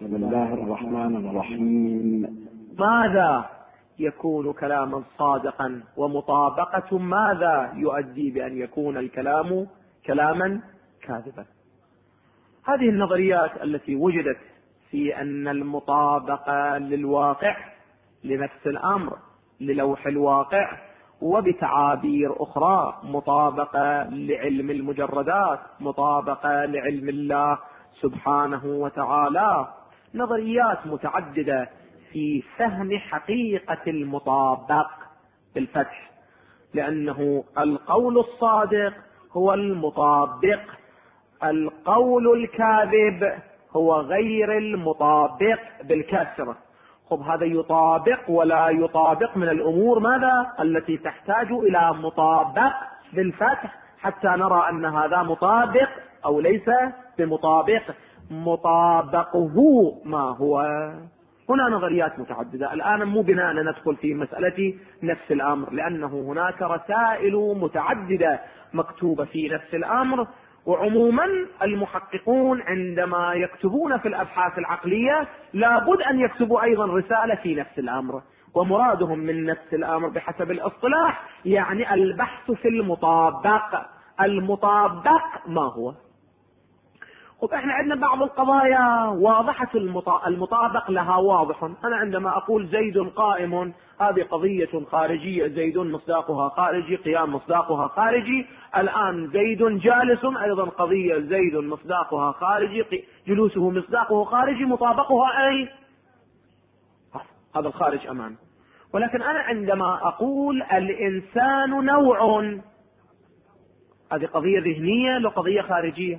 بسم الله الرحمن الرحيم. ماذا يكون كلاما صادقا، ومطابقة ماذا يؤدي بأن يكون الكلام كلاما كاذبا؟ هذه النظريات التي وجدت في أن المطابقة للواقع، لنفس الأمر، للوح الواقع، وبتعابير أخرى مطابقة لعلم المجردات، مطابقة لعلم الله سبحانه وتعالى، نظريات متعددة في فهم حقيقة المطابق بالفتح، لأنه القول الصادق هو المطابق، القول الكاذب هو غير المطابق بالكسر. خب هذا يطابق ولا يطابق من الأمور ماذا التي تحتاج إلى مطابق بالفتح حتى نرى أن هذا مطابق أو ليس بمطابق. مطابقه ما هو؟ هنا نظريات متعددة. الآن مو بناء أن ندخل في مسألة نفس الأمر، لأنه هناك رسائل متعددة مكتوبة في نفس الأمر، وعموما المحققون عندما يكتبون في الأبحاث العقلية لابد أن يكتبوا أيضا رسالة في نفس الأمر، ومرادهم من نفس الأمر بحسب الاصطلاح يعني البحث في المطابق. المطابق ما هو؟ احنا عندنا بعض القضايا واضحة المطابق لها واضح. أنا عندما أقول زيد قائم، هذه قضية خارجية، زيد مصداقها خارجي، قيام مصداقها خارجي. الآن زيد جالس، أيضا قضية زيد مصداقها خارجي، جلوسه مصداقه خارجي، مطابقها أي هذا الخارج أمامي. ولكن أنا عندما أقول الإنسان نوع، هذه قضية ذهنية لو قضية خارجية؟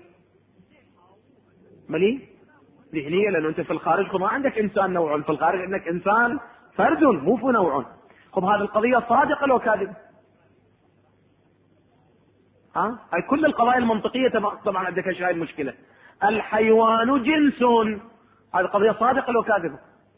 ملي ذهنية، لأنه أنت في الخارج ما عندك إنسان نوع، في الخارج عندك إنسان فرد مو في نوع. خب هذه القضية صادقة لو كاذبة؟ هاي كل القضايا المنطقية طبعا عندك ايش هاي المشكلة. الحيوان جنس، هذه قضية صادقة لو كاذبة؟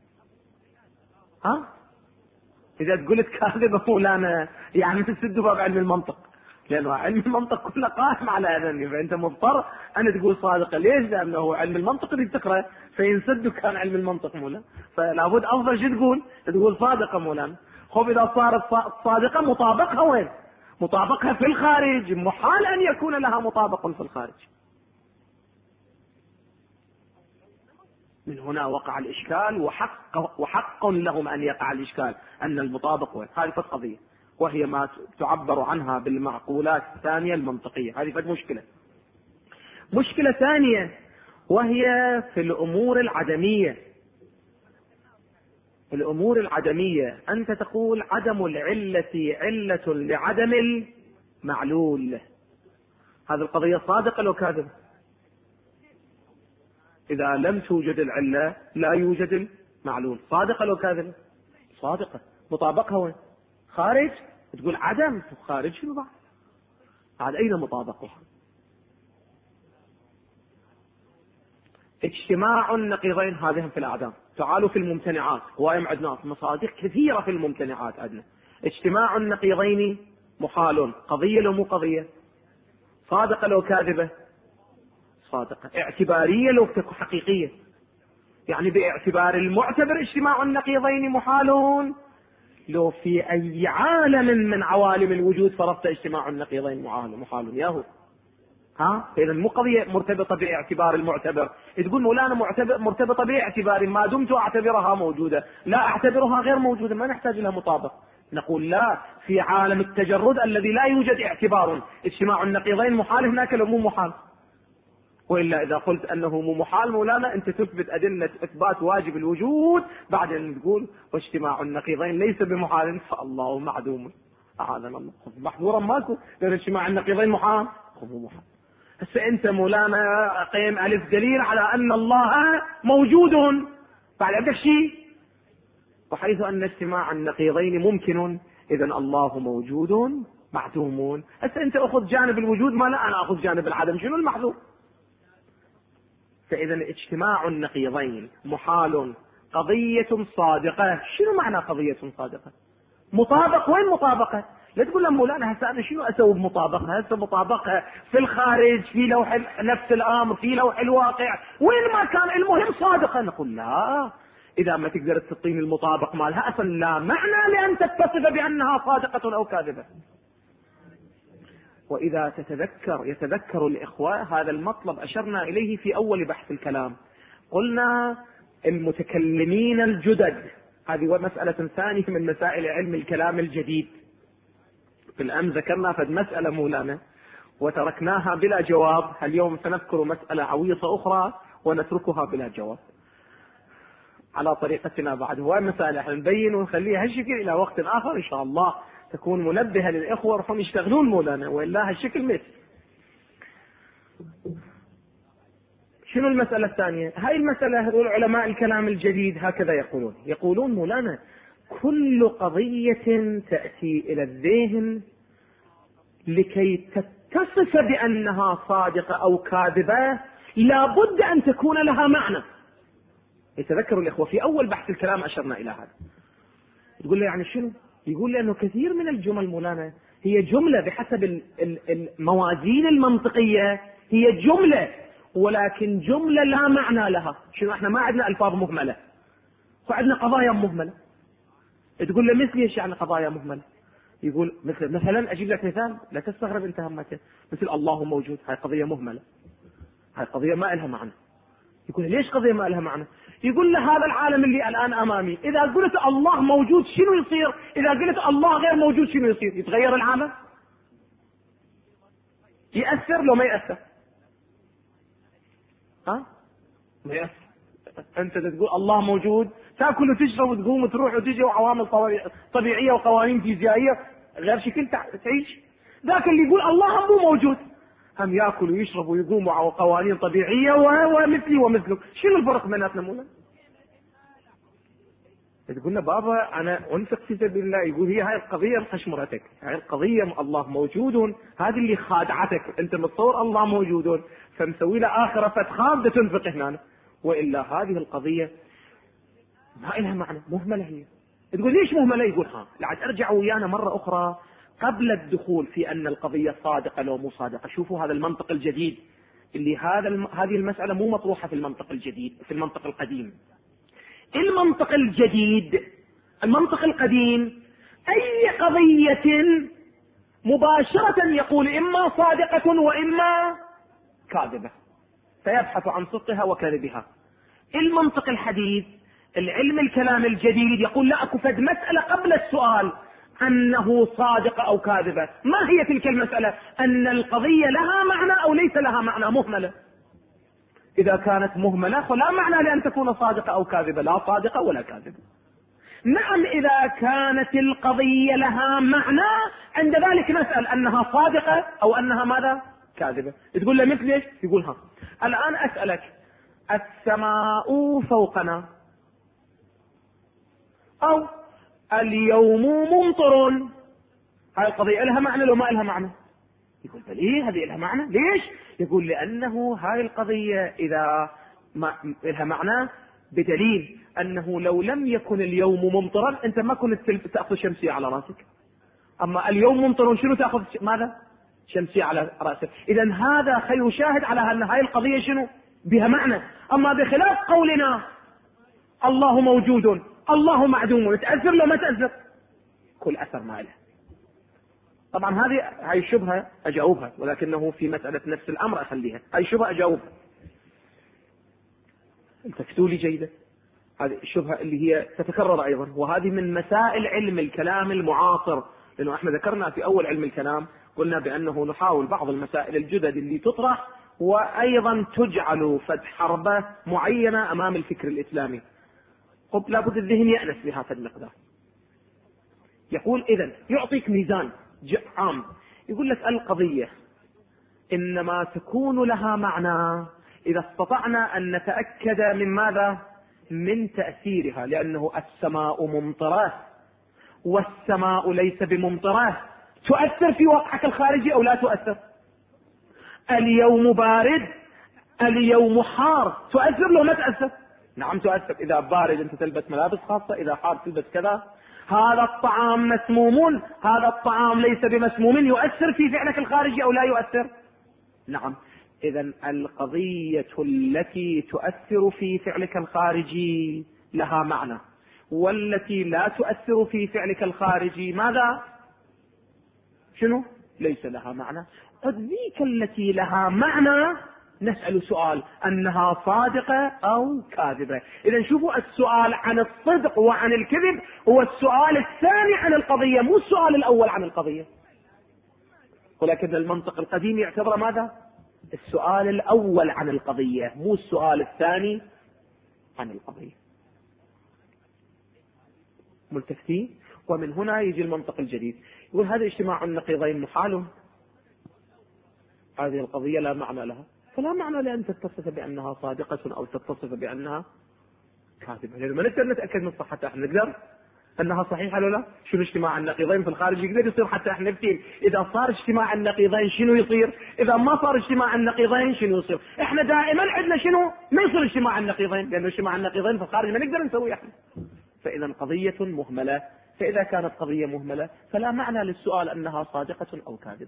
إذا تقولت كاذبة مولانا يعني تسد باب علم المنطق، لأنه علم المنطق كله قائم على هذا، فأنت مضطر أن تقول صادقة. ليش؟ لأنه علم المنطق اللي تقرأ فينسد كان علم المنطق مولانا، فلابد أفضل شو تقول صادقة مولانا. خب إذا صارت صادقة مطابقها وين؟ مطابقها في الخارج، محال أن يكون لها مطابق في الخارج. من هنا وقع الإشكال، وحق لهم أن يقع الإشكال أن المطابق وين. هذه فت قضية، وهي ما تعبر عنها بالمعقولات الثانية المنطقية. هذه فت مشكلة. مشكلة ثانية وهي في الأمور العدمية. الأمور العدمية أنت تقول عدم العلة علة لعدم المعلول، هذه القضية صادقة لو كاذبة؟ إذا لم توجد العلة لا يوجد المعلول، صادقة لو كاذبة؟ صادقة. مطابقها وين؟ خارج. تقول عدم خارج شنو بعد؟ بعد أين مطابقها؟ اجتماع النقيضين هذه في الأعدام. تعالوا في الممتنعات، هواية عندنا مصادر كثيرة في الممتنعات عندنا. اجتماع النقيضين محال، قضية لو مو قضية؟ صادقة لو كاذبة؟ صادقة. اعتبارية لو حقيقية؟ يعني باعتبار المعتبر اجتماع النقيضين محالون، لو في أي عالم من عوالم الوجود فرضت اجتماع النقيضين محال ياهو. إذا مو قضية مرتبطة باعتبار المعتبر. تقول مولانا مرتبطة باعتبار، ما دمت أعتبرها موجودة لا أعتبرها غير موجودة، ما نحتاج لها مطابق. نقول لا، في عالم التجرد الذي لا يوجد اعتبار اجتماع النقيضين محال، هناك لو مو محال. وإلا إذا قلت أنه مو محال مولانا أنت تثبت أدلة إثبات واجب الوجود بعدين تقول واجتماع النقيضين ليس بمحال، فالله معدوم أعاذنا الله. محظورا ماكو، لأن اجتماع النقيضين محال. مو محال. هسه أنت مولانا قيم ألف دليل على أن الله موجود، بعد عندك شيء، وحيث أن اجتماع النقيضين ممكن إذن الله موجود معدوم. هسه أنت أخذ جانب الوجود، ما لا أنا أخذ جانب العدم، شنو المحذور؟ فإذا اجتماع النقيضين محال، قضية صادقة. شنو معنى قضية صادقة؟ مطابق. وين مطابقة؟ لا تقول له مولانا هسه انا شنو اسوي بمطابقه؟ هسه مطابقه في الخارج، في لوح نفس الامر، في لوح الواقع، وين ما كان المهم صادقه. نقول لا، اذا ما تقدر تعطيني المطابق مالها اصلا لا معنى لان تتصف بانها صادقه او كاذبه. واذا يتذكر الاخوه هذا المطلب اشرنا اليه في اول بحث الكلام، قلنا المتكلمين الجدد، هذه مسألة ثانية من مسائل علم الكلام الجديد. بالأمس ذكرنا فد مسألة مولانا وتركناها بلا جواب، اليوم سنذكر مسألة عويصة أخرى ونتركها بلا جواب على طريقتنا بعد. هو مسألة نبين ونخليها هالشكل إلى وقت آخر إن شاء الله تكون منبهة للإخوة وهم يشتغلون مولانا، وإلا هالشكل مثل. شنو المسألة الثانية؟ هاي المسألة علماء الكلام الجديد هكذا يقولون مولانا كل قضية تأتي إلى الذهن لكي تتصف بأنها صادقة أو كاذبة لابد أن تكون لها معنى. يتذكر الإخوة في أول بحث الكلام أشرنا إلى هذا. تقول له يعني شنو؟ يقول لي أنه كثير من الجمل مولانا هي جملة بحسب الموازين المنطقية، هي جملة ولكن جملة لا معنى لها. شنو احنا ما عندنا ألفاظ مهملة، وعندنا قضايا مهملة. تقول له مثل ايش يعني قضايا مهملة؟ يقول مثلا اجيب لك مثال لا تستغرب انت همته، مثل الله موجود، هاي قضية مهملة، هاي قضية ما لها معنى. يقول ليش قضية ما لها معنى؟ يقول له هذا العالم اللي الآن أمامي إذا قلت الله موجود شنو يصير؟ إذا قلت الله غير موجود شنو يصير؟ يتغير العالم؟ يأثر لو ما يأثر؟ ما يأثر. أنت تقول الله موجود، تأكل وتشرب وتقوم وتروح وتجي، وعوامل طبيعية وقوانين فيزيائية غير شكل تعيش. ذاك اللي يقول الله مو موجود هم يأكل ويشرب ويقوم وقوانين طبيعية ومثلي ومثلك. شنو الفرق بيناتنا مولا؟ تقول له بابا أنا أنفق في سبيل الله. يقول هي هاي القضية مخشمرتك، هاي القضية الله موجود هذه اللي خادعتك. أنت متصور الله موجود فمسوي له آخرة فتخاف تنفق هنا، وإلا هذه القضية ما لها معنى، مهملة هي. تقول ليش مهملة؟ يقول لعد أرجع ويانا مرة أخرى قبل الدخول في أن القضية صادقة لو مو صادقة. شوفوا هذا المنطق الجديد اللي هذه المسألة مو مطروحة في المنطق الجديد، في المنطق القديم. المنطق الجديد، المنطق القديم، أي قضية مباشرة يقول إما صادقة وإما كاذبة، فيبحث عن صدقها وكذبها. المنطق الحديث، العلم الكلام الجديد، يقول لا أكو فد مسألة قبل السؤال أنه صادقة أو كاذبة. ما هي تلك المسألة؟ أن القضية لها معنى أو ليس لها معنى، مهملة. إذا كانت مهملة فلا معنى لأن تكون صادقة أو كاذبة، لا صادقة ولا كاذبة. نعم إذا كانت القضية لها معنى عند ذلك نسأل أنها صادقة أو أنها ماذا؟ كاذبة. تقول له مثل ايش؟ يقولها الآن أسألك السماء فوقنا، أو اليوم ممطر، هاي القضية لها معنى لو ما لها معنى؟ يقول بليه هذه لها معنى. ليش؟ يقول لأنه هاي القضية إذا ما لها معنى بدليل أنه لو لم يكن اليوم ممطرا أنت ما كنت تأخذ شمسية على رأسك، أما اليوم ممطر شنو تأخذ ماذا؟ شمسية على رأسك. إذن هذا خير شاهد على أن هاي القضية شنو؟ بها معنى. أما بخلاف قولنا الله موجود الله معدوم، تأثر لو ما تأثر؟ كل أثر ما له. طبعا هاي الشبهة أجاوبها، ولكنه في مسألة نفس الأمر أخليها. هاي الشبهة أجاوبها، التفتوا لي جيدا. هذه الشبهة اللي هي تتكرر أيضا، وهذه من مسائل علم الكلام المعاصر، لأنه احنا ذكرنا في أول علم الكلام قلنا بأنه نحاول بعض المسائل الجدد اللي تطرح وأيضا تجعل فتح حربة معينة أمام الفكر الإسلامي. لابد الذهن يأنس بهذا المقدار. يقول إذن يعطيك ميزان عام، يقول لك القضية إنما تكون لها معنى إذا استطعنا أن نتأكد من ماذا؟ من تأثيرها، لأنه السماء ممطرة والسماء ليس بممطرة، تؤثر في واقعك الخارجي أو لا تؤثر؟ اليوم بارد اليوم حار، تؤثر لو ما تأثر؟ نعم تؤثر. إذا بارد أنت تلبس ملابس خاصة، إذا حار تلبس كذا. هذا الطعام مسموم، هذا الطعام ليس بمسموم، يؤثر في فعلك الخارجي أو لا يؤثر؟ نعم. إذن القضية التي تؤثر في فعلك الخارجي لها معنى، والتي لا تؤثر في فعلك الخارجي ماذا؟ شنو؟ ليس لها معنى. قد ذيك التي لها معنى نسأل سؤال أنها صادقة أو كاذبة. إذا شوفوا، السؤال عن الصدق وعن الكذب هو السؤال الثاني عن القضية، مو السؤال الأول عن القضية. ولكن المنطق القديم يعتبر ماذا؟ السؤال الأول عن القضية، مو السؤال الثاني عن القضية. ملتفتين؟ ومن هنا يجي المنطق الجديد، يقول هذا اجتماع النقيضين محال، هذه القضية لا معنى لها، فلا معنى لأن تتصف بأنها صادقة أو تتصف بأنها كاذبة، لأنه ما نقدر نتأكد من صحتها. احنا نقدر أنها صحيحة ولا لا؟ شنو اجتماع النقيضين في الخارج يقدر يصير حتى احنا نفتين إذا صار اجتماع النقيضين شنو يصير، إذا ما صار اجتماع النقيضين شنو يصير. احنا دائما عندنا شنو؟ ما يصير اجتماع النقيضين، لأنه اجتماع النقيضين في الخارج ما نقدر نسوي احنا. فإذا قضية مهملة، فإذا كانت قضية مهملة فلا معنى للسؤال أنها صادقة أو كاذبة.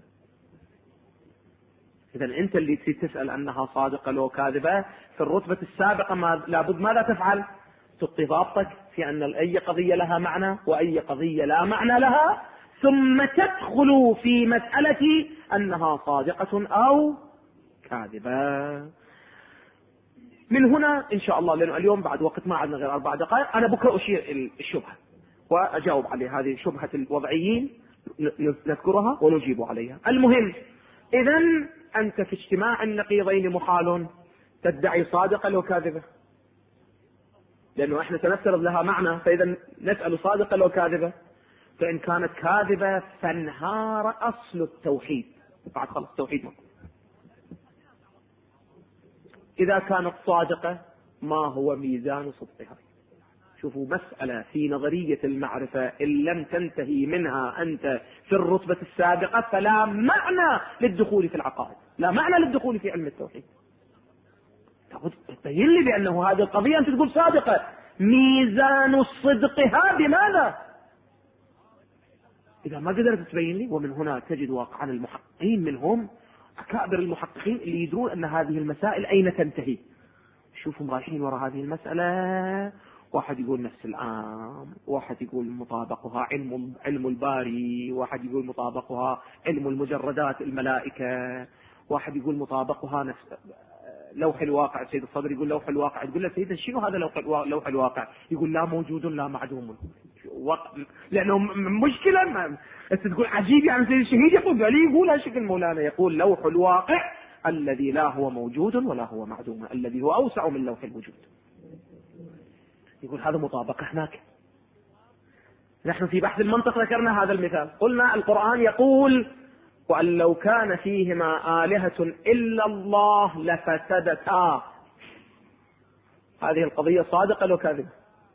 إذا أنت اللي تسأل أنها صادقة لو كاذبة في الرتبة السابقة لابد ماذا تفعل؟ تعطي ضابطك في أن أي قضية لها معنى وأي قضية لا معنى لها، ثم تدخل في مسألة أنها صادقة أو كاذبة. من هنا إن شاء الله، لأنه اليوم بعد وقت ما عندنا غير 4 دقائق، أنا بكرة أشير الشبهة وأجاوب عليها. هذه شبهة الوضعيين نذكرها ونجيب عليها. المهم، إذا أنت في اجتماع النقيضين محال تدعي صادقة لو كاذبة، لأنه إحنا سنفترض لها معنى، فإذا نسأل صادقة لو كاذبة. فإن كانت كاذبة فانهار أصل التوحيد، بعد خلص التوحيد ما. إذا كانت صادقة ما هو ميزان صدقها؟ شوفوا، مسألة في نظرية المعرفة إن لم تنتهي منها أنت في الرتبة السابقة فلا معنى للدخول في العقائد، لا معنى للدخول في علم التوحيد. تبين لي بأنه هذه القضية أنت تقول صادقة، ميزان صدقها بماذا؟ إذا ما قدرت تبين لي، ومن هنا تجد واقعا المحققين منهم أكابر المحققين اللي يدرون أن هذه المسائل أين تنتهي. شوفهم رايحين وراء هذه المسألة، واحد يقول نفس العام، واحد يقول مطابقها علم الباري، واحد يقول مطابقها علم المجردات الملائكة، واحد يقول مطابقها نفس لوح الواقع. سيد الصدر يقول لوح الواقع، تقول له سيدنا شنو هذا لوح الواقع؟ يقول لا موجود لا معدوم، لأنه مشكلة. انت تقول عجيب، يعني سيد الشهيد يقول هالشكل مولانا، يقول لوح الواقع الذي لا هو موجود ولا هو معدوم، الذي هو أوسع من لوح الوجود. يقول هذا مطابقة هناك. نحن في بحث المنطق ذكرنا هذا المثال، قلنا القرآن يقول وأن لو كان فيهما آلهة إلا الله لفسدتا. هذه القضية صادقة لو كاذبة؟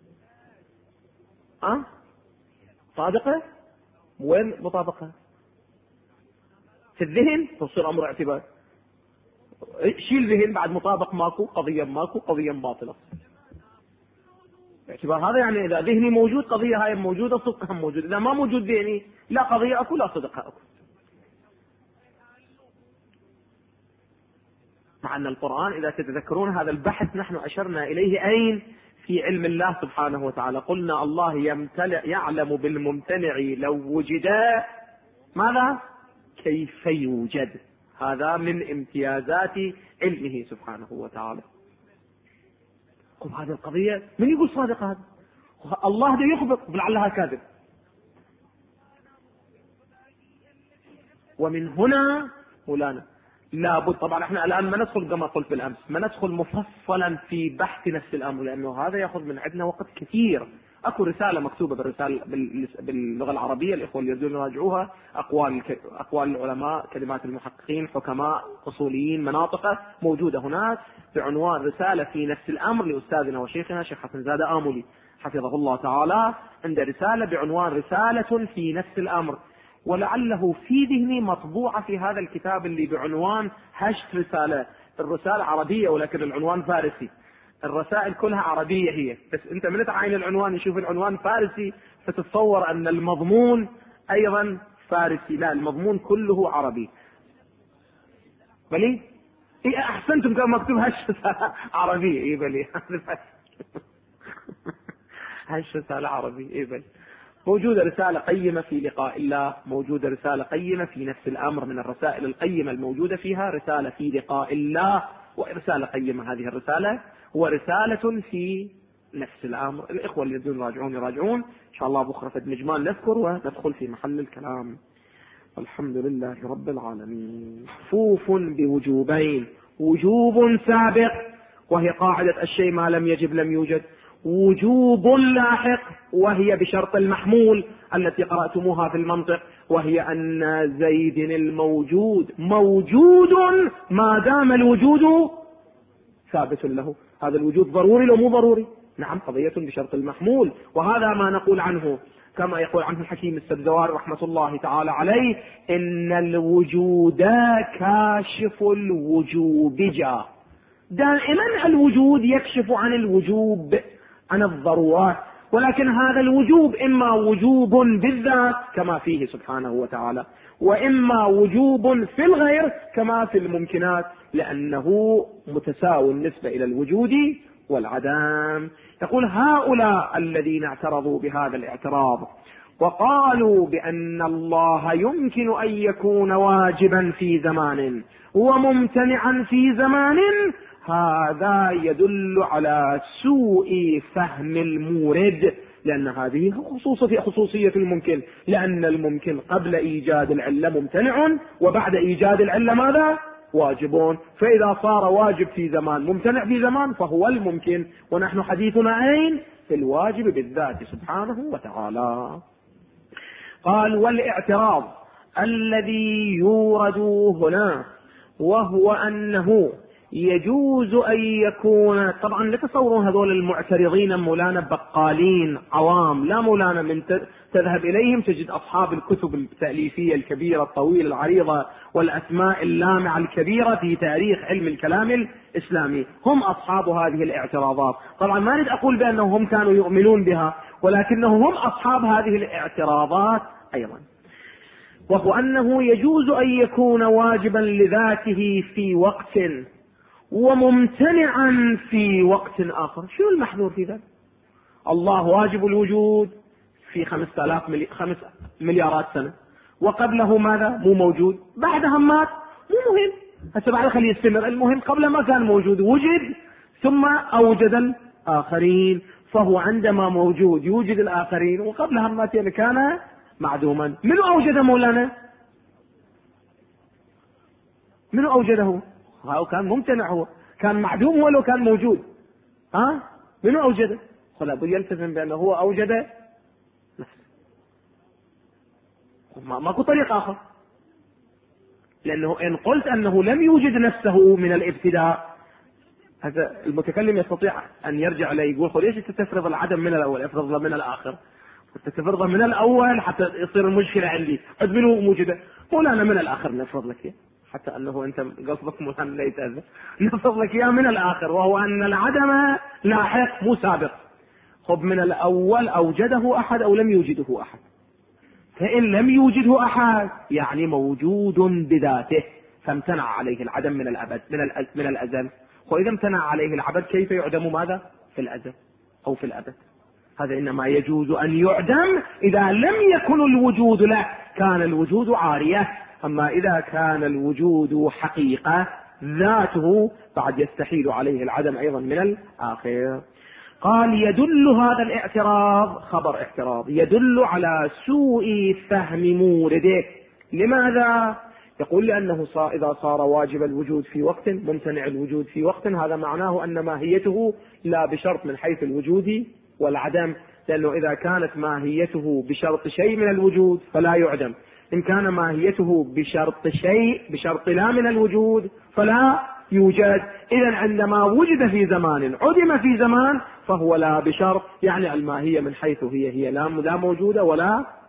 صادقة؟ وين مطابقة؟ في الذهن تصير أمر اعتبار، شيل ذهن بعد مطابق ماكو، قضية ماكو، قضية باطلة. اعتبار هذا يعني إذا ذهني موجود قضية هاي موجودة، صدقها موجود، إذا ما موجود ذهني لا قضية أكو لا صدقها أكو. مع أن القرآن إذا تتذكرون هذا البحث نحن أشرنا إليه أين؟ في علم الله سبحانه وتعالى. قلنا الله يعلم بالممتنع لو وجد ماذا؟ كيف يوجد. هذا من امتيازات علمه سبحانه وتعالى. قل هذه القضية من يقول صادق؟ هذا الله ده يخبر لعلها كاذب. ومن هنا مولانا لابد، طبعا احنا الان ما ندخل كما قلت بالامس، ما ندخل مفصلا في بحث نفس الامر، لانه هذا ياخذ من عندنا وقت كثير. اكو رساله مكتوبه باللغه العربيه، الاخوه اللي يريدون يراجعوها، اقوال العلماء، كلمات المحققين، حكماء، اصوليين، مناطقه موجوده هناك بعنوان رساله في نفس الامر لاستاذنا وشيخنا شيخ حسن زاده آملي حفظه الله تعالى. عند رساله بعنوان رساله في نفس الامر، ولعله في ذهني مطبوعة في هذا الكتاب اللي بعنوان هشت رسالة. الرسالة عربية ولكن العنوان فارسي. الرسائل كلها عربية هي، بس أنت من تعاين العنوان يشوف العنوان فارسي فتتصور أن المضمون أيضا فارسي. لا، المضمون كله عربي. بلي إيه أحسنتم كان مكتوب هالرسالة عربية. إيه بلي هالرسالة عربية. إيه بلي موجودة رسالة قيمة في لقاء الله، موجودة رسالة قيمة في نفس الأمر، من الرسائل القيمة الموجودة فيها رسالة في لقاء الله، ورسالة قيمة هذه الرسالة، ورسالة في نفس الأمر. الإخوة اللي يريدون يراجعون إن شاء الله بكرة في مجمال نذكر وندخل في محل الكلام. الحمد لله رب العالمين. صفوف بوجوبين: وجوب سابق وهي قاعدة الشيء ما لم يجب لم يوجد، وجوب لاحق وهي بشرط المحمول التي قرأتموها في المنطق، وهي أن زيد الموجود موجود ما دام الوجود ثابت له. هذا الوجود ضروري لو مو ضروري؟ نعم، قضية بشرط المحمول، وهذا ما نقول عنه كما يقول عنه الحكيم السبزواري رحمة الله تعالى عليه: إن الوجود كاشف الوجوب جاء. دائما الوجود يكشف عن الوجوب، عن الضرورات، ولكن هذا الوجوب إما وجوب بالذات كما فيه سبحانه وتعالى، وإما وجوب في الغير كما في الممكنات، لأنه متساوي النسبة إلى الوجود والعدم. يقول: هؤلاء الذين اعترضوا بهذا الاعتراض وقالوا بأن الله يمكن أن يكون واجبا في زمان وممتنعا في زمان، هذا يدل على سوء فهم المورد، لأن هذه خصوصية الممكن، لأن الممكن قبل إيجاد العلة ممتنع، وبعد إيجاد العلة ماذا؟ واجبون. فإذا صار واجب في زمان ممتنع في زمان فهو الممكن، ونحن حديثنا أين؟ في الواجب بالذات سبحانه وتعالى. قال: والاعتراض الذي يورد هنا وهو أنه يجوز أن يكون، طبعا لا تصورون هذول المعترضين مولانا بقالين عوام، لا مولانا من تذهب إليهم تجد أصحاب الكتب التأليفية الكبيرة الطويلة العريضة والأسماء اللامعة الكبيرة في تاريخ علم الكلام الإسلامي، هم أصحاب هذه الاعتراضات. طبعا ما أريد أقول بأنهم هم كانوا يؤمنون بها، ولكنهم هم أصحاب هذه الاعتراضات أيضا. وهو أنه يجوز أن يكون واجبا لذاته في وقت وممتنعا في وقت آخر. شنو المحذور في ذلك؟ الله واجب الوجود في 5 مليارات سنة، وقبله ماذا؟ مو موجود، بعدها مات، مو مهم، هسه بعد خليه يستمر، المهم قبل ما كان موجود وجد ثم أوجد الآخرين، فهو عندما موجود يوجد الآخرين، وقبلها مات كان معدوما. منو أوجد مولانا؟ منو أوجده؟ هو كان ممتنع، هو كان معدوم ولو كان موجود. منو أوجده؟ خلا بد يلتزم بأنه هو أوجد نفسه، ماكو طريق آخر، لأنه إن قلت أنه لم يوجد نفسه من الابتداء، هذا المتكلم يستطيع أن يرجع إليه يقول: خل ليش تفرض العدم من الأول، افرض من الآخر، تفرضه من الأول حتى يصير المشكلة عندي، منه موجودة، مولانا من الآخر نفرض لك، حتى أنه أنت قصدك مولانا لا يتأذى، نفرض لك إياه من الآخر، وهو أن العدم لاحق مو سابق. خب من الأول أوجده أحد أو لم يوجده أحد، فإن لم يوجده أحد يعني موجود بذاته، فامتنع عليه العدم من الأبد من الأزل. وإذا امتنع عليه العبد كيف يعدم ماذا؟ في الأزل أو في الأبد. هذا إنما يجوز أن يعدم إذا لم يكن الوجود له، كان الوجود عارية. أما إذا كان الوجود حقيقة ذاته بعد يستحيل عليه العدم أيضا من الآخر. قال: يدل هذا الاعتراض، خبر اعتراض، يدل على سوء فهم مورده. لماذا؟ يقول: لأنه إذا صار واجب الوجود في وقت ممتنع الوجود في وقت، هذا معناه أن ماهيته لا بشرط من حيث الوجود والعدم، لأنه إذا كانت ماهيته بشرط شيء من الوجود فلا يعدم، إن كان ماهيته بشرط لا من الوجود فلا يوجد. إذن عندما وجد في زمان عدم في زمان فهو لا بشرط، يعني الماهية من حيث هي لا موجودة ولا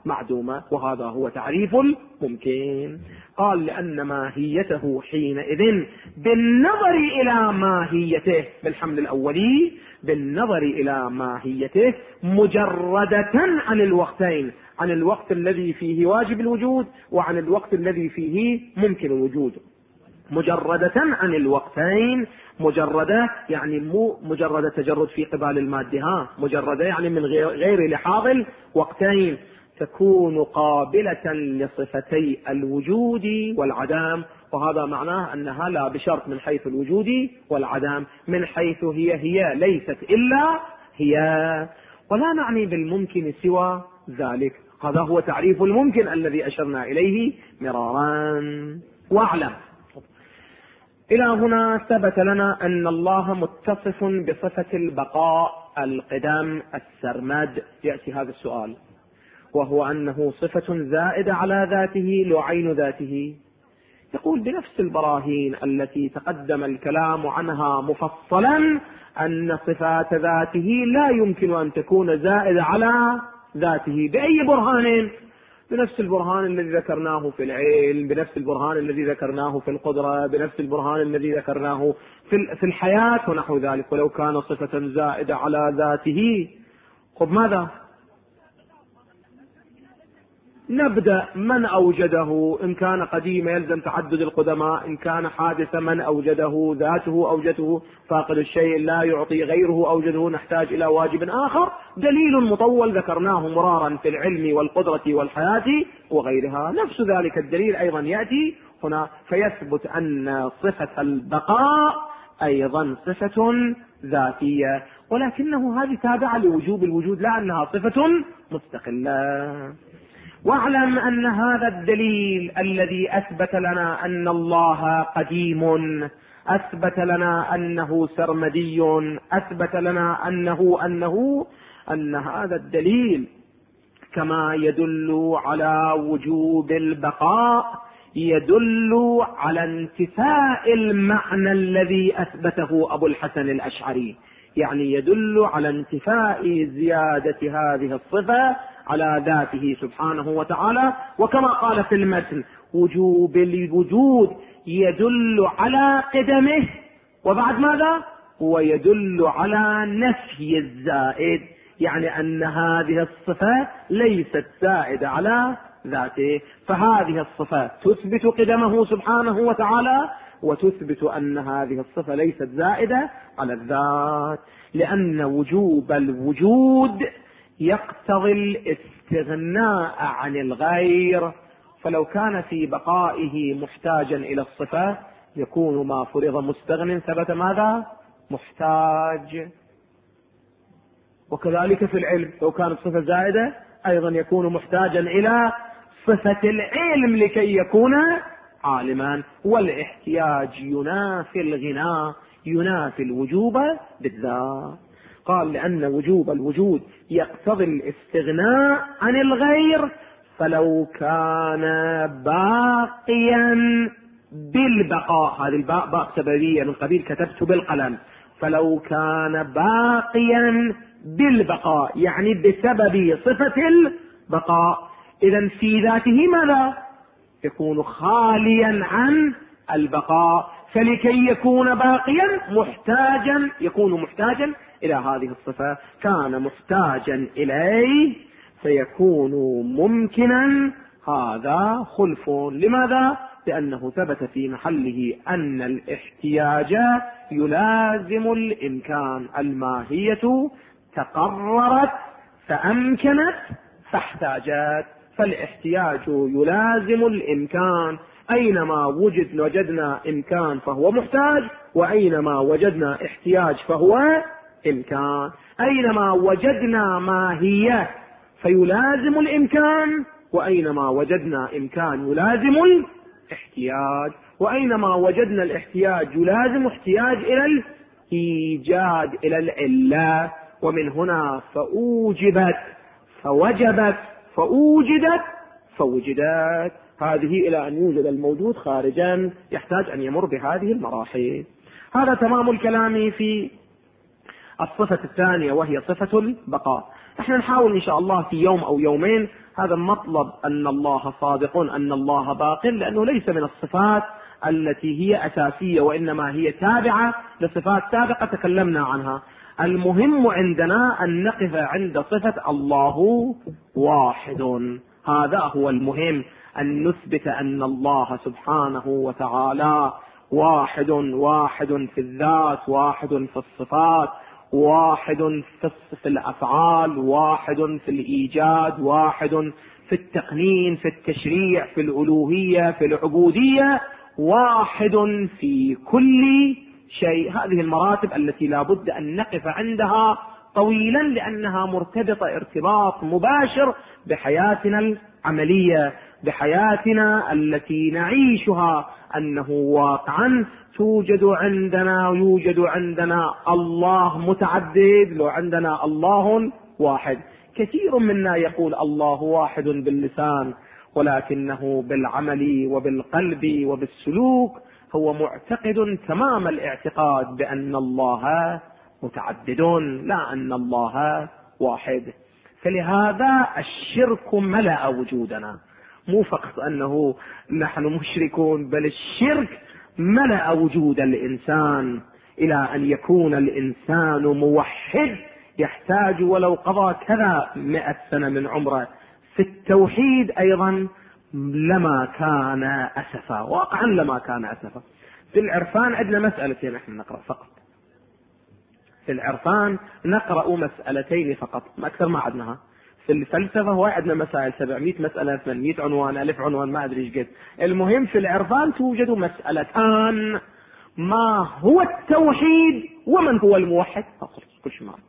معدومة، وهذا هو تعريف الممكن. قال لأن ماهيته حينئذ بالنظر إلى ماهيته، بالحمل الأولي بالنظر إلى ماهيته مجردة عن الوقتين، عن الوقت الذي فيه واجب الوجود وعن الوقت الذي فيه ممكن الوجود. مجردة عن الوقتين، مجردة يعني مو مجرد تجرد في قبال المادة، مجردة يعني من غير لحاظ الوقتين، تكون قابلة لصفتي الوجود والعدم. وهذا معناه أنها لا بشرط من حيث الوجود والعدم، من حيث هي ليست إلا هي، ولا نعني بالممكن سوى ذلك. هذا هو تعريف الممكن الذي أشرنا إليه مرارا. واعلم إلى هنا ثبت لنا أن الله متصف بصفة البقاء، القدم، السرمد. يأتي هذا السؤال، وهو أنه صفة زائدة على ذاته لا عين ذاته. يقول بنفس البراهين التي تقدم الكلام عنها مفصلا أن صفات ذاته لا يمكن أن تكون زائدة على ذاته. بأي برهان؟ بنفس البرهان الذي ذكرناه في العلم، بنفس البرهان الذي ذكرناه في القدرة، بنفس البرهان الذي ذكرناه في الحياة ونحو ذلك. ولو كان صفة زائدة على ذاته، خذ ماذا؟ نبدأ من أوجده. إن كان قديم يلزم تعدد القدماء، إن كان حادث من أوجده، ذاته أوجده، فاقد الشيء لا يعطي غيره أوجده، نحتاج إلى واجب آخر. دليل مطول ذكرناه مرارا في العلم والقدرة والحياة وغيرها. نفس ذلك الدليل أيضا يأتي هنا، فيثبت أن صفة البقاء أيضا صفة ذاتية، ولكنه هذه تابعة لوجوب الوجود، لا أنها صفة مستقلة. واعلم أن هذا الدليل الذي أثبت لنا أن الله قديم، أثبت لنا أنه سرمدي، أثبت لنا أن هذا الدليل كما يدل على وجوب البقاء يدل على انتفاء المعنى الذي أثبته أبو الحسن الأشعري، يعني يدل على انتفاء زيادة هذه الصفة على ذاته سبحانه وتعالى. وكما قال في المتن وجوب الوجود يدل على قدمه، وبعد ماذا؟ ويدل على نفي الزائد، يعني أن هذه الصفة ليست زائدة على ذاته. فهذه الصفة تثبت قدمه سبحانه وتعالى، وتثبت أن هذه الصفة ليست زائدة على الذات، لأن وجوب الوجود يقتضي الاستغناء عن الغير. فلو كان في بقائه محتاجا إلى الصفة يكون ما فرض مستغن ثبت ماذا؟ محتاج. وكذلك في العلم لو كانت صفة زائدة أيضا يكون محتاجا إلى صفة العلم لكي يكون عالما. والاحتياج ينافي الغنى، ينافي الوجوب بالذات. قال لأن وجوب الوجود يقتضي الاستغناء عن الغير، فلو كان باقيا بالبقاء، هذه الباء باء سببية من قبيل كتبت بالقلم، فلو كان باقيا بالبقاء يعني بسبب صفة البقاء، إذن في ذاته ماذا؟ يكون خاليا عن البقاء. فلكي يكون باقيا محتاجا، يكون محتاجا إلى هذه الصفة، كان محتاجا إليه فيكون ممكنا. هذا خلف. لماذا؟ لأنه ثبت في محله أن الاحتياج يلازم الإمكان. الماهية تقررت فأمكنت فاحتاجت، فالاحتياج يلازم الإمكان. أينما وجدنا إمكان فهو محتاج، وأينما وجدنا احتياج فهو إمكان. أينما وجدنا ماهية فيلازم الإمكان، وأينما وجدنا إمكان يلازم الاحتياج، وأينما وجدنا الاحتياج يلازم احتياج إلى الإيجاد، إلى العلة. ومن هنا فأوجبت فوجبت فأوجدت فوجدت، هذه إلى أن يوجد الموجود خارجا يحتاج أن يمر بهذه المراحل. هذا تمام الكلام في الصفة الثانية وهي صفة البقاء. نحن نحاول إن شاء الله في يوم أو يومين هذا المطلب أن الله صادق أن الله باق، لأنه ليس من الصفات التي هي أساسية، وإنما هي تابعة لصفات سابقة تكلمنا عنها. المهم عندنا أن نقف عند صفة الله واحد. هذا هو المهم، أن نثبت أن الله سبحانه وتعالى واحد، واحد في الذات، واحد في الصفات، واحد في الأفعال، واحد في الإيجاد، واحد في التقنين، في التشريع، في الألوهية، في العبودية، واحد في كل شيء. هذه المراتب التي لا بد أن نقف عندها طويلا، لأنها مرتبطة ارتباط مباشر بحياتنا العملية، بحياتنا التي نعيشها، أنه واقعا يوجد عندنا الله متعدد، لو عندنا الله واحد. كثير منا يقول الله واحد باللسان، ولكنه بالعمل وبالقلب وبالسلوك هو معتقد تمام الاعتقاد بأن الله متعدد، لا أن الله واحد. فلهذا الشرك ملأ وجودنا، مو فقط أنه نحن مشركون، بل الشرك ملأ وجود الإنسان إلى أن يكون الإنسان موحد، يحتاج ولو قضى كذا 100 سنة من عمره في التوحيد أيضا لما كان أسفا، واقعا لما كان أسفا. في العرفان عندنا مسألتين نحن نقرأ فقط، في العرفان نقرأ مسألتين فقط، ما أكثر ما عدناها. في الفلسفة هو عندنا مسائل 700 مسألة، 800 عنوان، 1000 عنوان، ما أدري ايش قد. المهم في العرفان توجد مسألتان: ما هو التوحيد ومن هو الموحد. كل شيء معه.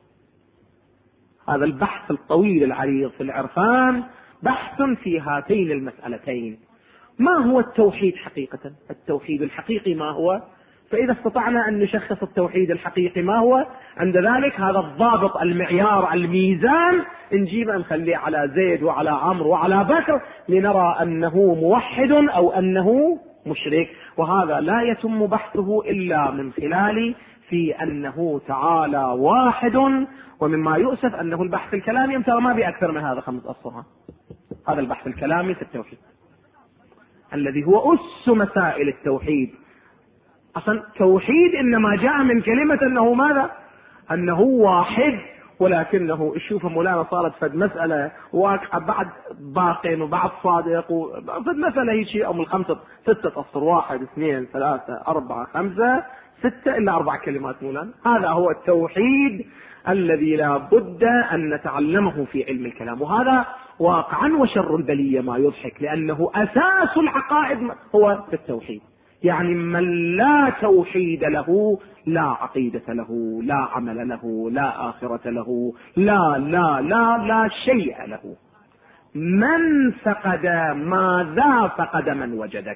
هذا البحث الطويل العريض في العرفان بحث في هاتين المسألتين. ما هو التوحيد حقيقة؟ التوحيد الحقيقي ما هو؟ فإذا استطعنا أن نشخص التوحيد الحقيقي ما هو، عند ذلك هذا الضابط، المعيار، الميزان، نجيبه نخليه على زيد وعلى عمرو وعلى بكر لنرى أنه موحد أو أنه مشرك. وهذا لا يتم بحثه إلا من خلال في أنه تعالى واحد. ومما يؤسف أنه البحث الكلامي ترى ما بأكثر من هذا 5 أسطر. هذا البحث الكلامي في التوحيد الذي هو أس مسائل التوحيد. أصلا توحيد إنما جاء من كلمة أنه ماذا؟ أنه واحد، ولكنه شوف مولانا صارت فد مسألة واقعة بعد باقين وبعد صادق، وفد مسألة هي شيء أو من 6 أسطر، 1 2 3 4 5 6 إلا 4 كلمات مولانا. هذا هو التوحيد الذي لا بد أن نتعلمه في علم الكلام، وهذا واقعا وشر البلية ما يضحك، لأنه أساس العقائد هو في التوحيد. يعني من لا توحيد له لا عقيدة له، لا عمل له، لا آخرة له، لا شيء له. من فقد ماذا فقد من وجدك،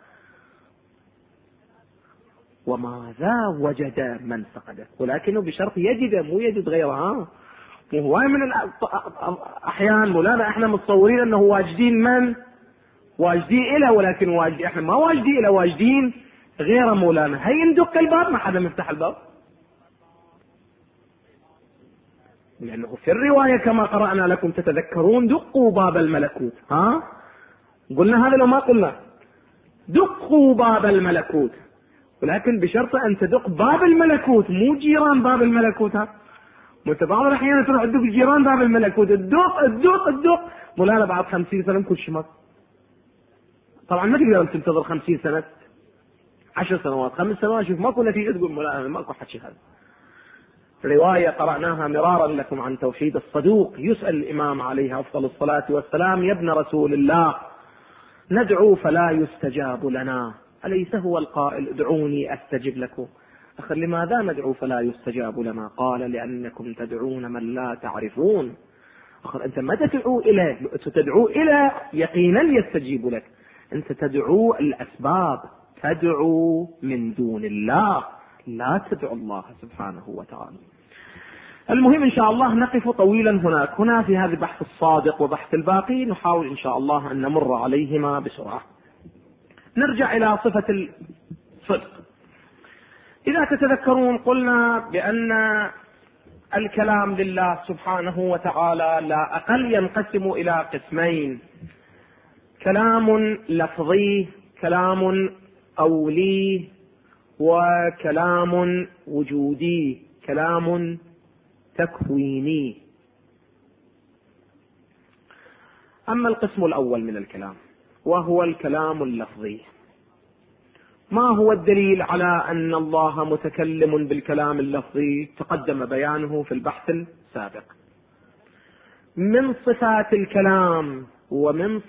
وماذا وجد من فقدك، ولكنه بشرط يجد، مو يجد غيرها. وهو من الأحيان مولانا احنا متصورين انه واجدين من واجدين إله، ولكن واجدين احنا ما واجدين إله، واجدين غير مولانا. هي ندق الباب ما حدا مفتح الباب، لأنه في الرواية كما قرأنا لكم تتذكرون: دقوا باب الملكوت. قلنا هذا لو ما قلنا دقوا باب الملكوت، ولكن بشرط أن تدق باب الملكوت، مو جيران باب الملكوت. وانت بعض الأحيان تروح تدق جيران باب الملكوت، الدق مولانا بعد 50 سنة كل شيء. طبعا ما تقدر تنتظر 50 سنة، 10 سنوات، 5 سنوات، شوف ماكو نتيجة تقول مولانا ماكو حكي. هذا رواية قرأناها مرارا لكم عن توحيد الصدوق. يسأل الإمام عليه أفضل الصلاة والسلام: يا ابن رسول الله، ندعو فلا يستجاب لنا، أليس هو القائل ادعوني أستجب لكم؟ أخر لماذا ندعو فلا يستجاب لنا؟ قال: لأنكم تدعون من لا تعرفون. أخر أنت ما تدعو إليه، تدعو إلى يقينا يستجيب لك، أنت تدعو الأسباب، تدعو من دون الله، لا تدعو الله سبحانه وتعالى. المهم إن شاء الله نقف طويلا هنا في هذا البحث الصادق وبحث الباقي، نحاول إن شاء الله أن نمر عليهما بسرعة. نرجع إلى صفة الصدق. إذا تتذكرون قلنا بأن الكلام لله سبحانه وتعالى لا أقل ينقسم إلى قسمين: كلام لفظي، كلام قولي، وكلام وجودي، كلام تكويني. أما القسم الأول من الكلام وهو الكلام اللفظي، ما هو الدليل على أن الله متكلم بالكلام اللفظي؟ تقدم بيانه في البحث السابق. من صفات الكلام ومن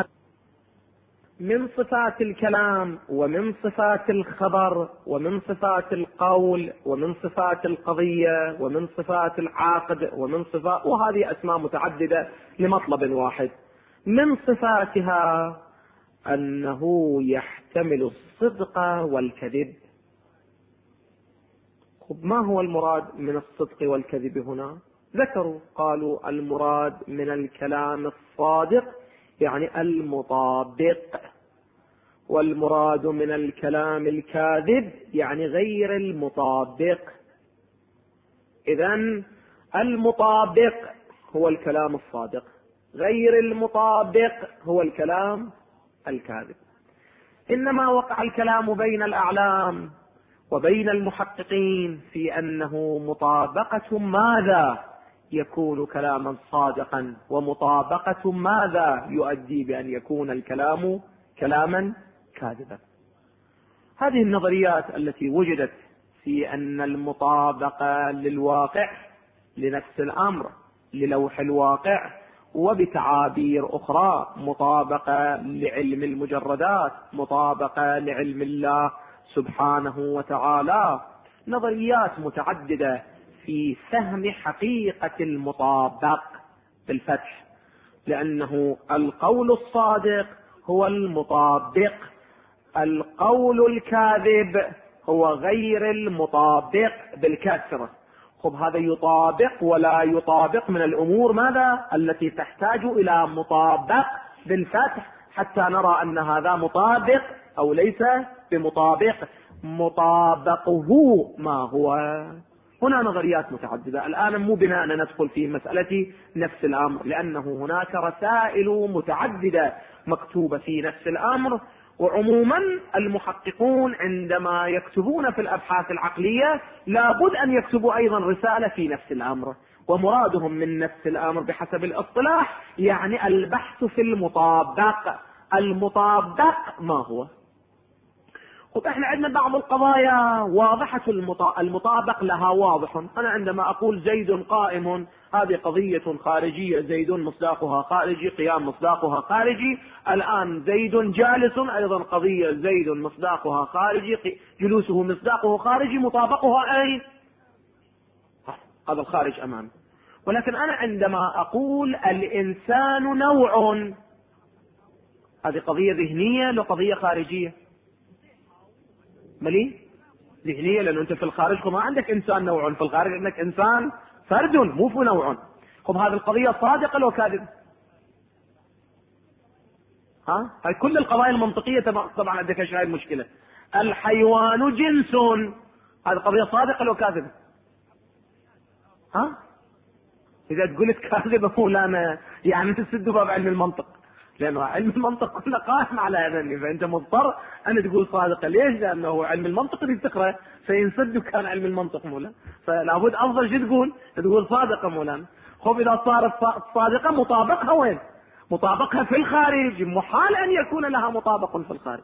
صفات الكلام ومن صفات الخبر ومن صفات القول ومن صفات القضية ومن صفات العاقد ومن صفات، وهذه أسماء متعددة لمطلب واحد. من صفاتها أنه يحتمل الصدق والكذب. ما هو المراد من الصدق والكذب هنا؟ ذكروا قالوا المراد من الكلام الصادق يعني المطابق، والمراد من الكلام الكاذب يعني غير المطابق. إذن المطابق هو الكلام الصادق، غير المطابق هو الكلام الكاذب. إنما وقع الكلام بين الأعلام وبين المحققين في أنه مطابقة ماذا يكون كلاما صادقا، ومطابقة ماذا يؤدي بأن يكون الكلام كلاما كاذبا. هذه النظريات التي وجدت في أن المطابقة للواقع، لنفس الأمر، للوح الواقع، وبتعابير أخرى مطابقة لعلم المجردات، مطابقة لعلم الله سبحانه وتعالى، نظريات متعددة في فهم حقيقة المطابق بالفتح، لأنه القول الصادق هو المطابق، القول الكاذب هو غير المطابق بالكسر. خب هذا يطابق ولا يطابق من الأمور ماذا التي تحتاج إلى مطابق بالفتح حتى نرى أن هذا مطابق أو ليس بمطابق. مطابقه ما هو؟ هنا نظريات متعددة. الآن مو بنا أن ندخل في مسألة نفس الأمر، لأنه هناك رسائل متعددة مكتوبة في نفس الأمر. وعموما المحققون عندما يكتبون في الأبحاث العقلية لابد أن يكتبوا أيضا رسالة في نفس الأمر، ومرادهم من نفس الأمر بحسب الاصطلاح يعني البحث في المطابق. المطابق ما هو؟ احنا عندنا بعض القضايا واضحة المطابق لها واضح. أنا عندما أقول زيد قائم، هذه قضية خارجية، زيد مصداقها خارجي، قيام مصداقها خارجي. الآن زيد جالس، أيضا قضية زيد مصداقها خارجي، جلوسه مصداقه خارجي، مطابقها أي هذا الخارج أمامي. ولكن أنا عندما أقول الإنسان نوع، هذه قضية ذهنية لقضية خارجية. ملي ذهنية، لأنه أنت في الخارج ما عندك إنسان نوع، في الخارج عندك إنسان فرد مو في نوع. خب هذه القضية صادقة لو كاذب؟ هاي كل القضايا المنطقية طبعا عندك هاي المشكلة. الحيوان جنس، هذه قضية صادقة لو كاذب؟ إذا قلت كاذبة مولانا يعني تسد باب علم المنطق، لأنه علم المنطق كله قائم على هذا، فأنت مضطر أن تقول صادقة. ليش؟ لأنه علم المنطق اللي تقرأ فينسد كان علم المنطق مولانا، فلابد أفضل شيء تقول صادقة مولانا. خب إذا صارت صادقة مطابقها وين؟ مطابقها في الخارج، محال أن يكون لها مطابق في الخارج.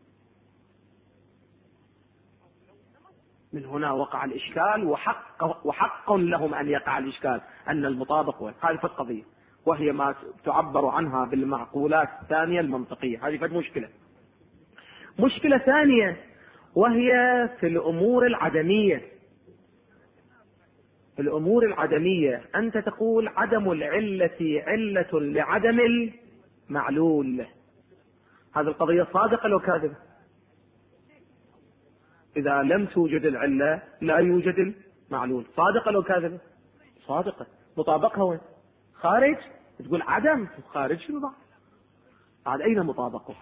من هنا وقع الإشكال، وحق لهم أن يقع الإشكال أن المطابق هو هذه القضية، وهي ما تعبر عنها بالمعقولات الثانية المنطقية. هذه مشكلة. مشكلة ثانية وهي في الأمور العدمية. الأمور العدمية أنت تقول عدم العلة علة لعدم المعلول، هذه القضية صادقة لو كاذبة؟ إذا لم توجد العلة لا يوجد المعلول، صادقة لو كاذبة؟ صادقة. مطابقها وين؟ خارج. تقول عدم خارج، شنو بعد أين مطابقه؟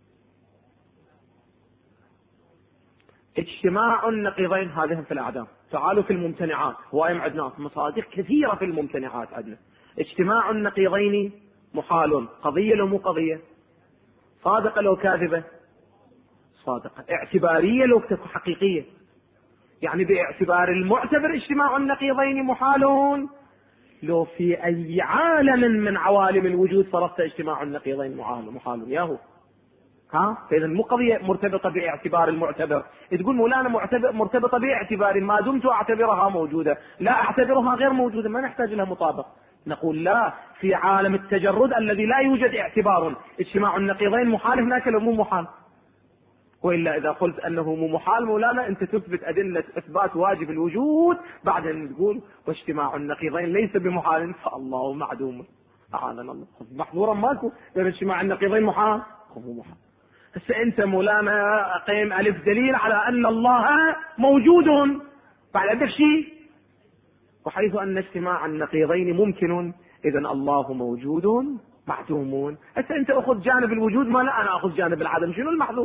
اجتماع النقيضين هذه في الأعدام، تعالوا في الممتنعات، هواي عندنا مصادق كثيرة في الممتنعات. عندنا اجتماع النقيضين محال، قضية لو مو قضية، صادقة لو كاذبة، صادقة، اعتبارية لو حقيقية. يعني باعتبار المعتبر اجتماع النقيضين محال، لو في أي عالم من عوالم الوجود فرضت اجتماع النقيضين محال ياهو. فإذا مو قضية مرتبطة باعتبار المعتبر. تقول مولانا مرتبطة باعتبار، ما دمت أعتبرها موجودة، لا أعتبرها غير موجودة، ما نحتاج لها مطابق. نقول لا، في عالم التجرد الذي لا يوجد اعتبار اجتماع النقيضين محال، هناك لو مو محال. وإلا إذا قلت أنه مو محال مولانا، أنت تثبت أدلة إثبات واجب الوجود بعدين تقول واجتماع النقيضين ليس بمحال، فالله معدوم. أعاذنا الله. محظورا ماكو بين اجتماع النقيضين محال، هو محال. هسه أنت مولانا قيم ألف دليل على أن الله موجود، بعد عندك شيء، وحيث أن اجتماع النقيضين ممكن، إذا الله موجود معدوم. هسه أنت أخذ جانب الوجود، ما لا أنا أخذ جانب العدم، شنو المحظور؟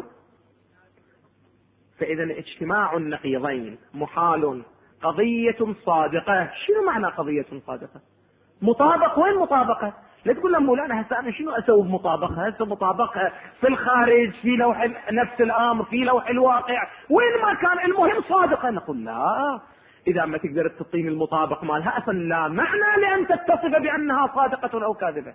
فإذا اجتماع النقيضين محال، قضية صادقة. شنو معنى قضية صادقة؟ مطابق. وين مطابقة؟ لا تقول لهم مولانا هسه أنا شنو أسوي بمطابقة؟ هسه مطابقة في الخارج، في لوح نفس الأمر، في لوح الواقع، وين ما كان المهم صادقة. نقول لا، إذا ما تقدر تعطيني المطابق مالها أصلا لا معنى لأن تتصف بأنها صادقة أو كاذبة.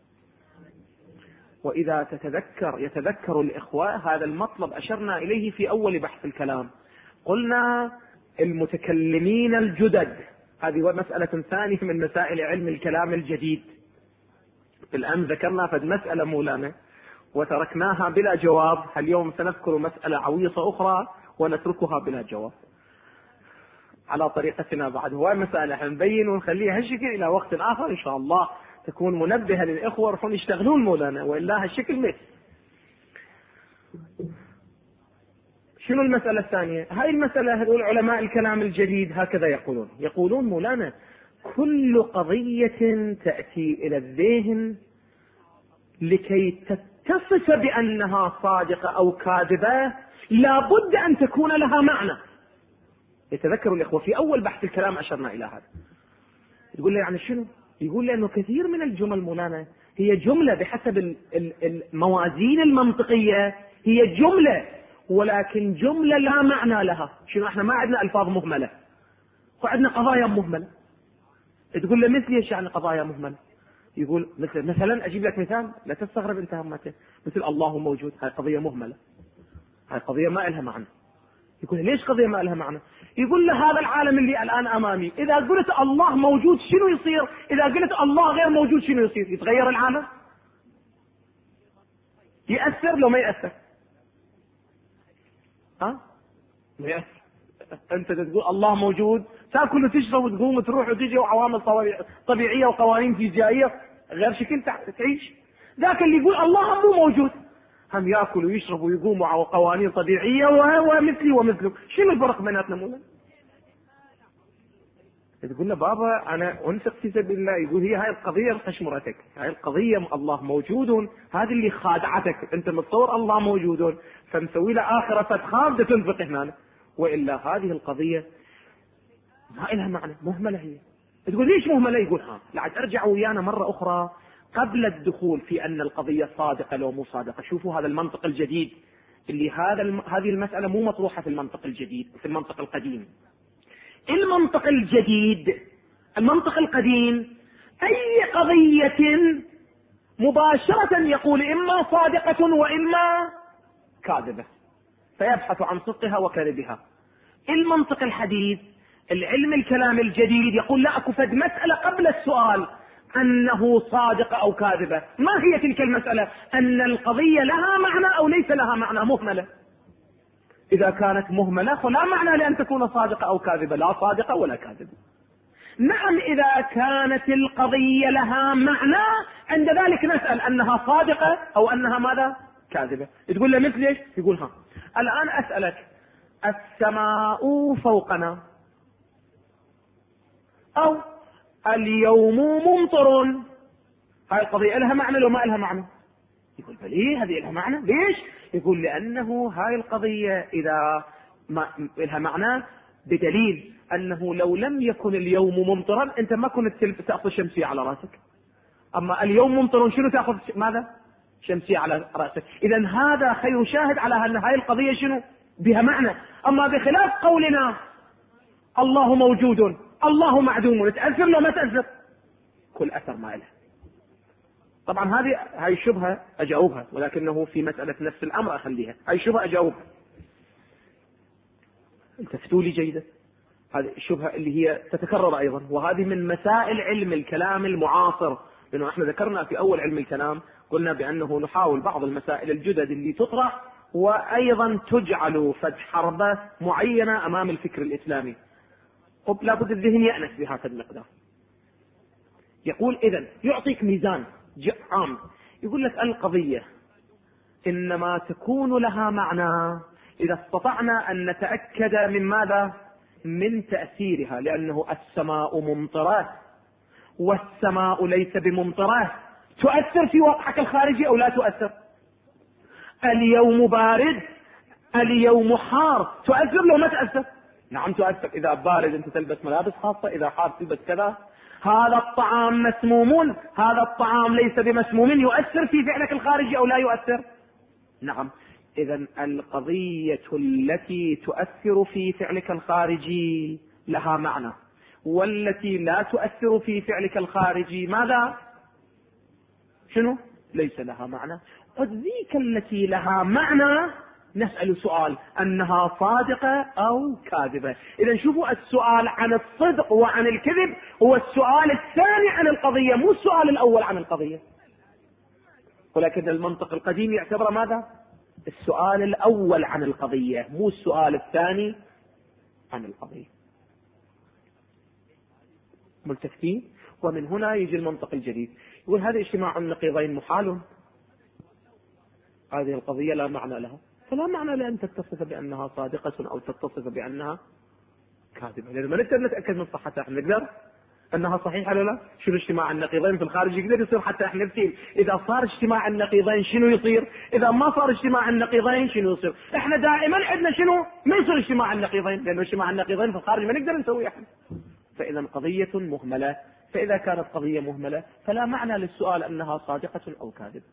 وإذا يتذكر الإخوة هذا المطلب أشرنا إليه في أول بحث الكلام، قلنا المتكلمين الجدد، هذه مسألة ثانية من مسائل علم الكلام الجديد. الآن ذكرنا فد مسألة مولانا وتركناها بلا جواب، اليوم سنذكر مسألة عويصة أخرى ونتركها بلا جواب على طريقتنا. بعد هو مسألة نبين ونخليها هالشكل إلى وقت آخر إن شاء الله تكون منبهة للإخوة يروحون يشتغلون مولانا، وإلا هالشكل ميت. شنو المسألة الثانية؟ هاي المسألة هذول علماء الكلام الجديد هكذا يقولون مولانا كل قضية تأتي إلى الذهن لكي تتصف بأنها صادقة أو كاذبة لابد أن تكون لها معنى. يتذكر الإخوة في أول بحث الكلام أشرنا إلى هذا. يقول لي يعني شنو؟ يقول لي أنه كثير من الجمل مولانا هي جملة بحسب الموازين المنطقية، هي جملة ولكن جملة لا معنى لها. شنو؟ احنا ما عندنا ألفاظ مهملة وعندنا قضايا مهملة. تقول له مثل ايش يعني قضايا مهملة؟ يقول مثلا أجيب لك مثال لا تستغرب انت همته، مثل الله موجود، هاي قضية مهملة، هاي قضية ما لها معنى. يقول ليش قضية ما لها معنى؟ يقول له هذا العالم اللي الآن أمامي إذا قلت الله موجود شنو يصير؟ إذا قلت الله غير موجود شنو يصير؟ يتغير العالم؟ يأثر لو ما يأثر؟ ما يأثر. أنت تقول الله موجود، تأكل وتشرب وتقوم وتروح وتجي، وعوامل طبيعية وقوانين فيزيائية غير شكل تعيش. ذاك اللي يقول الله مو موجود هم يأكل ويشرب ويقوم وقوانين طبيعية ومثلي ومثله. شنو الفرق بيناتنا مولا؟ تقول له بابا أنا أنفق في سبيل الله. يقول هي هاي القضية خشمرتك، هاي القضية الله موجود، هذه اللي خادعتك. أنت متصور الله موجود فمسوي له آخرة فتخاف تنفق هنا، وإلا هذه القضية ما لها معنى، مهملة هي. تقول ليش مهملة؟ يقول لعد أرجع ويانا مرة أخرى قبل الدخول في أن القضية صادقة لو مو صادقة. شوفوا هذا المنطق الجديد اللي هذه المسألة مو مطروحة في المنطق الجديد، في المنطق القديم. المنطق الجديد، المنطق القديم، أي قضية مباشرة يقول إما صادقة وإما كاذبة فيبحث عن صدقها وكذبها. المنطق الحديث، العلم الكلام الجديد، يقول لا أكو فد مسألة قبل السؤال أنه صادق أو كاذبة. ما هي تلك المسألة؟ أن القضية لها معنى أو ليس لها معنى، مهملة. إذا كانت مهملة فلا معنى لأن تكون صادقة أو كاذبة، لا صادقة ولا كاذبة. نعم إذا كانت القضية لها معنى عند ذلك نسأل أنها صادقة أو أنها ماذا؟ كاذبة. تقول له مثل إيش؟ يقول الآن أسألك السماء فوقنا أو اليوم ممطر، هاي القضية لها معنى لو ما لها معنى؟ يقول بليه هذه لها معنى. ليش؟ يقول لأنه هاي القضية إذا ما لها معنى بدليل أنه لو لم يكن اليوم ممطرا أنت ما كنت تأخذ شمسية على رأسك. أما اليوم ممطر شنو تأخذ ماذا؟ شمسية على رأسك. إذا هذا خير شاهد على أن هذه القضية شنو بها معنى. أما بخلاف قولنا الله موجود الله معدوم، تأثر لو ما تأثر؟ كل أثر ما له. طبعا هذه الشبهة أجاوبها، ولكنه في مسألة نفس الأمر أخليها. هذه الشبهة أجاوبها، التفتوا لي جيدا. هذه الشبهة اللي هي تتكرر أيضا، وهذه من مسائل علم الكلام المعاصر. لأنه احنا ذكرنا في أول علم الكلام قلنا بأنه نحاول بعض المسائل الجدد اللي تطرح وأيضا تجعل فتح حربة معينة أمام الفكر الإسلامي. لابد الذهن يأنس بهذا المقدار. يقول إذن يعطيك ميزان عام، يقول لك القضية إنما تكون لها معنى إذا استطعنا أن نتأكد من ماذا؟ من تأثيرها، لأنه السماء ممطرة والسماء ليس بممطرة. تؤثر في واقعك الخارجي أو لا تؤثر؟ اليوم بارد اليوم حار، تؤثر لو ما تأثر؟ نعم تؤثر. إذا بارد أنت تلبس ملابس خاصة، إذا حار تلبس كذا. هذا الطعام مسموم، هذا الطعام ليس بمسموم، يؤثر في فعلك الخارجي أو لا يؤثر؟ نعم. إذن القضية التي تؤثر في فعلك الخارجي لها معنى، والتي لا تؤثر في فعلك الخارجي ماذا؟ شنو؟ ليس لها معنى. وذيك التي لها معنى نسأل سؤال أنها صادقة أو كاذبة. إذن شوفوا، السؤال عن الصدق وعن الكذب هو السؤال الثاني عن القضية، مو السؤال الأول عن القضية. ولكن المنطق القديم يعتبر ماذا؟ السؤال الأول عن القضية، مو السؤال الثاني عن القضية. ملتفتين؟ ومن هنا يجي المنطق الجديد، يقول هذا اجتماع النقيضين محال، هذه القضية لا معنى لها، فلا معنى لأن تتصف بأنها صادقة أو تتصف بأنها كاذبة، لأن ما نقدر نتأكد من صحتها. احنا نقدر أنها صحيحة ولا لا؟ شنو اجتماع النقيضين في الخارج يقدر يصير حتى احنا نفتيل. إذا صار اجتماع النقيضين شنو يصير؟ إذا ما صار اجتماع النقيضين شنو يصير؟ احنا دائما عندنا شنو؟ ما يصير اجتماع النقيضين، لأنه اجتماع النقيضين في الخارج ما نقدر نسويه احنا. فإذا قضية مهملة، فإذا كانت قضية مهملة فلا معنى للسؤال أنها صادقة أو كاذبة.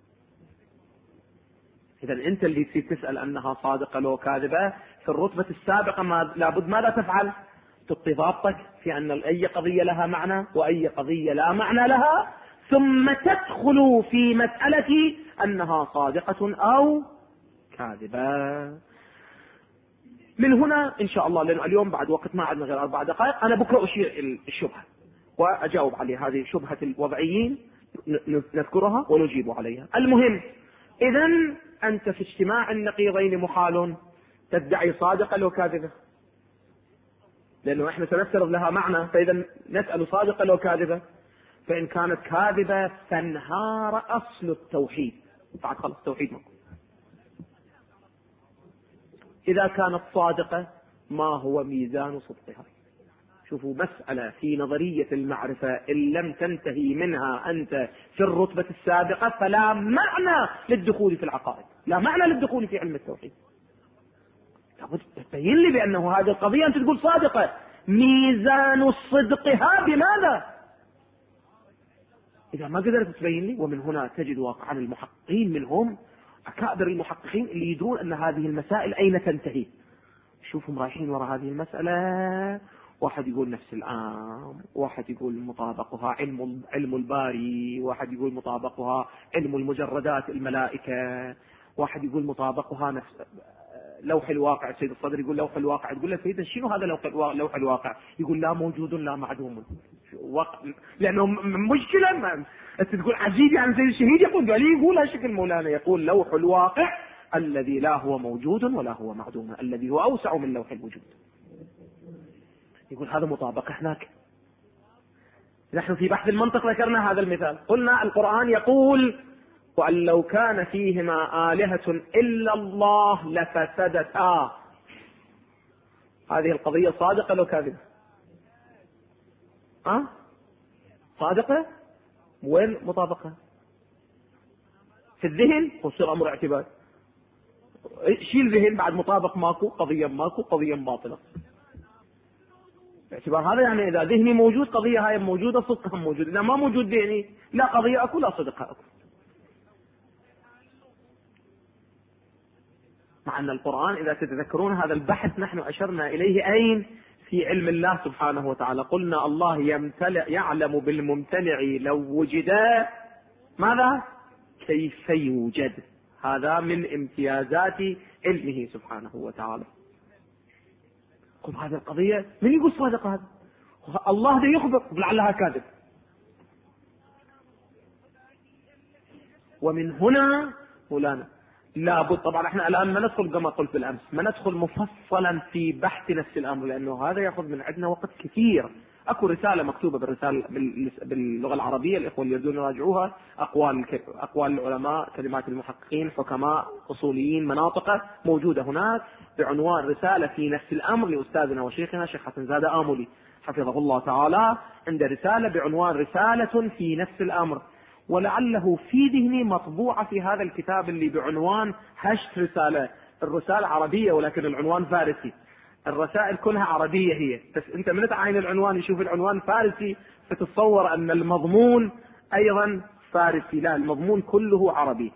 إذا أنت اللي تسأل أنها صادقة لو كاذبة في الرتبة السابقة لابد ماذا تفعل؟ تعطي ضابطك في أن أي قضية لها معنى وأي قضية لا معنى لها، ثم تدخل في مسألة أنها صادقة أو كاذبة. من هنا إن شاء الله، لأنه اليوم بعد وقت ما عندنا غير 4 دقائق، أنا بكرة أشير الشبهة وأجاوب عليها. هذه شبهة الوضعيين نذكرها ونجيب عليها. المهم، إذن أنت في اجتماع النقيضين محال تدعي صادقة لو كاذبة، لأنه إحنا سنفترض لها معنى، فإذا نسأل صادقة لو كاذبة. فإن كانت كاذبة فانهار أصل التوحيد، بعد خلص التوحيد مكو. إذا كانت صادقة ما هو ميزان صدقها؟ شوفوا، مسألة في نظرية المعرفة إن لم تنتهي منها أنت في الرتبة السابقة فلا معنى للدخول في العقائد، لا معنى للدخول في علم التوحيد. لابد تبين لي بأنه هذه القضية أنت تقول صادقة، ميزان صدقها بماذا؟ إذا ما قدرت تبين لي، ومن هنا تجد واقعا المحققين منهم أكابر المحققين اللي يدرون أن هذه المسائل أين تنتهي. شوفهم رايحين وراء هذه المسألة، واحد يقول نفس العام، واحد يقول مطابقها علم الباري، واحد يقول مطابقها علم المجردات الملائكة، واحد يقول مطابقها نفس لوح الواقع. سيد الصدر يقول لوح الواقع، تقول له سيدنا شنو هذا لوح الواقع؟ يقول لا موجود لا معدوم. لأنه مشكلة أنت تقول عجيب، يعني سيد الشهيد يقول هالشكل مولانا، يقول لوح الواقع الذي لا هو موجود ولا هو معدوم، الذي هو أوسع من لوح الوجود. يقول هذا مطابقة هناك. نحن في بحث المنطق ذكرنا هذا المثال، قلنا القرآن يقول وأن لو كان فيهما آلهة إلا الله لفسدتا. هذه القضية صادقة لو كاذبة؟ صادقة؟ وين مطابقة؟ في الذهن وصير أمر اعتبار. شيل ذهن، بعد مطابق ماكو، قضية ماكو، قضية باطلة. باعتبار هذا يعني إذا ذهني موجود قضية هاي موجودة، صدقها موجود. إذا ما موجود ذهني لا قضية أكو لا صدقها أكو. مع أن القرآن إذا تتذكرون هذا البحث نحن أشرنا إليه أين؟ في علم الله سبحانه وتعالى. قلنا الله يعلم بالممتنع لو وجد ماذا؟ كيف يوجد. هذا من امتيازات علمه سبحانه وتعالى. قل هذه القضية من يقول صادق هذا؟ الله ده يخبر لعلها كاذب. ومن هنا مولانا لابد، طبعا احنا الان ما ندخل كما قلت بالامس، ما ندخل مفصلا في بحث نفس الامر لانه هذا ياخذ من عندنا وقت كثير. اكو رساله مكتوبه باللغه العربيه، الاخوه اللي يريدون يراجعوها، اقوال العلماء، كلمات المحققين، حكماء، اصوليين، مناطقه، موجوده هناك بعنوان رساله في نفس الامر لاستاذنا وشيخنا الشيخ حسن زاده آملي حفظه الله تعالى. عنده رساله بعنوان رساله في نفس الامر، ولعله في ذهني مطبوعة في هذا الكتاب اللي بعنوان هشت رسالة. الرسالة عربية ولكن العنوان فارسي. الرسائل كلها عربية هي، بس انت من تعاين العنوان يشوف العنوان فارسي فتتصور ان المضمون ايضا فارسي. لا، المضمون كله عربي.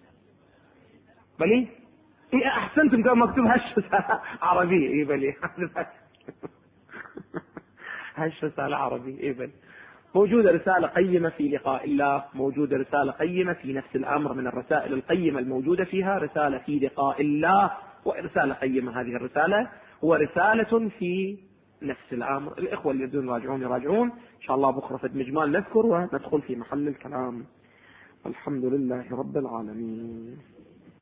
بلي إيه احسنتم كما مكتوب هشت رسالة عربية. ايه بلي هشت رسالة عربية. ايه بلي موجودة رسالة قيمة في لقاء الله، موجودة رسالة قيمة في نفس الأمر. من الرسائل القيمة الموجودة فيها رسالة في لقاء الله، ورسالة قيمة هذه الرسالة، ورسالة في نفس الأمر. الإخوة اللي يريدون يراجعون إن شاء الله بكرة في مجمال نذكر وندخل في محل الكلام. الحمد لله رب العالمين.